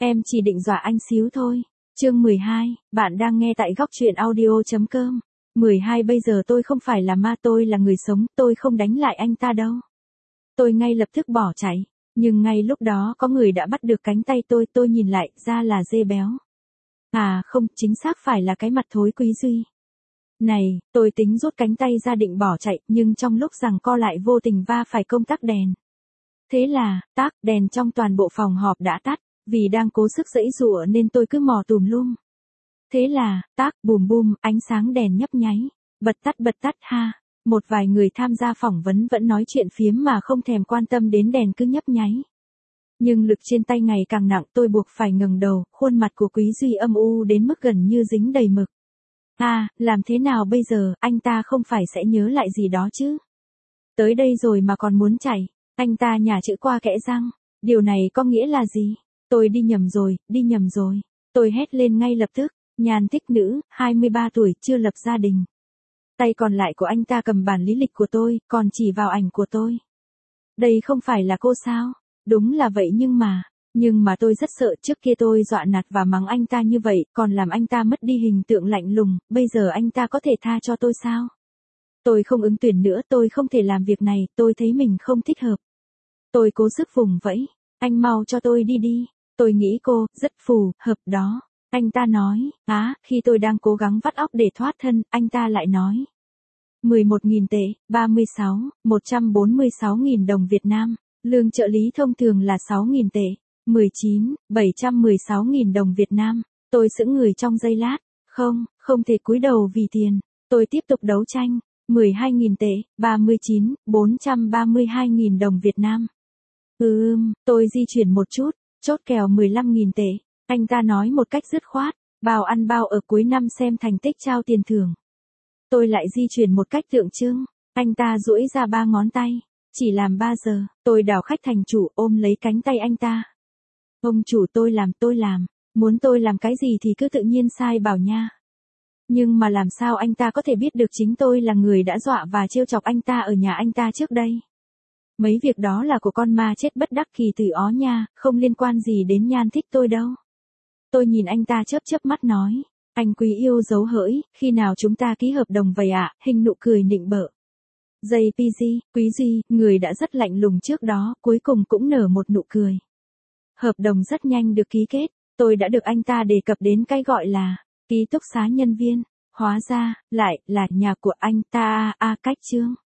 Em chỉ định dọa anh xíu thôi. Chương 12, bạn đang nghe tại góc truyện audio.com. 12 Bây giờ tôi không phải là ma, tôi là người sống, tôi không đánh lại anh ta đâu. Tôi ngay lập tức bỏ chạy, nhưng ngay lúc đó có người đã bắt được cánh tay tôi nhìn lại, ra là Dê Béo. À không, chính xác phải là cái mặt thối Quý Duy. Này, tôi tính rút cánh tay ra định bỏ chạy, nhưng trong lúc giằng co lại vô tình va phải công tắc đèn. Thế là, đèn trong toàn bộ phòng họp đã tắt, vì đang cố sức giãy giụa nên tôi cứ mò tùm lum. Thế là, bùm bùm, ánh sáng đèn nhấp nháy, bật tắt ha. Một vài người tham gia phỏng vấn vẫn nói chuyện phiếm mà không thèm quan tâm đến đèn cứ nhấp nháy. Nhưng lực trên tay ngày càng nặng, tôi buộc phải ngẩng đầu, khuôn mặt của Quý Duy âm u đến mức gần như dính đầy mực. Làm thế nào bây giờ, anh ta không phải sẽ nhớ lại gì đó chứ? Tới đây rồi mà còn muốn chạy, anh ta nhả chữ qua kẽ răng, điều này có nghĩa là gì? Tôi đi nhầm rồi. Tôi hét lên ngay lập tức, Nhan Tích Nữ, 23 tuổi, chưa lập gia đình. Tay còn lại của anh ta cầm bản lý lịch của tôi, còn chỉ vào ảnh của tôi. Đây không phải là cô sao? Đúng là vậy nhưng mà tôi rất sợ, trước kia tôi dọa nạt và mắng anh ta như vậy, còn làm anh ta mất đi hình tượng lạnh lùng, bây giờ anh ta có thể tha cho tôi sao? Tôi không ứng tuyển nữa, tôi không thể làm việc này, tôi thấy mình không thích hợp. Tôi cố sức vùng vẫy, anh mau cho tôi đi. Tôi nghĩ cô, rất phù hợp đó. Anh ta nói, khi tôi đang cố gắng vắt óc để thoát thân, anh ta lại nói. 11.000 tệ, 146.000 đồng Việt Nam, lương trợ lý thông thường là 6.000 tệ, 716.000 đồng Việt Nam. Tôi sững người trong giây lát, không thể cúi đầu vì tiền, tôi tiếp tục đấu tranh, 12.000 tệ, 432.000 đồng Việt Nam. Tôi di chuyển một chút, chốt kèo 15.000 tệ, anh ta nói một cách dứt khoát, bao ăn bao ở cuối năm xem thành tích trao tiền thưởng. Tôi lại di chuyển một cách tượng trưng, anh ta duỗi ra 3 ngón tay, chỉ làm 3 giờ, tôi đảo khách thành chủ ôm lấy cánh tay anh ta. Ông chủ, tôi làm, muốn tôi làm cái gì thì cứ tự nhiên sai bảo nha. Nhưng mà làm sao anh ta có thể biết được chính tôi là người đã dọa và trêu chọc anh ta ở nhà anh ta trước đây? Mấy việc đó là của con ma chết bất đắc kỳ tử ó nha, không liên quan gì đến Nhan thích tôi đâu. Tôi nhìn anh ta chớp mắt nói, anh Quý yêu dấu hỡi, khi nào chúng ta ký hợp đồng vậy ạ? Hình nụ cười nịnh bợ. JPG, Quý Duy, người đã rất lạnh lùng trước đó, cuối cùng cũng nở một nụ cười. Hợp đồng rất nhanh được ký kết, tôi đã được anh ta đề cập đến cái gọi là ký túc xá nhân viên, hóa ra lại là nhà của anh ta. Cách chương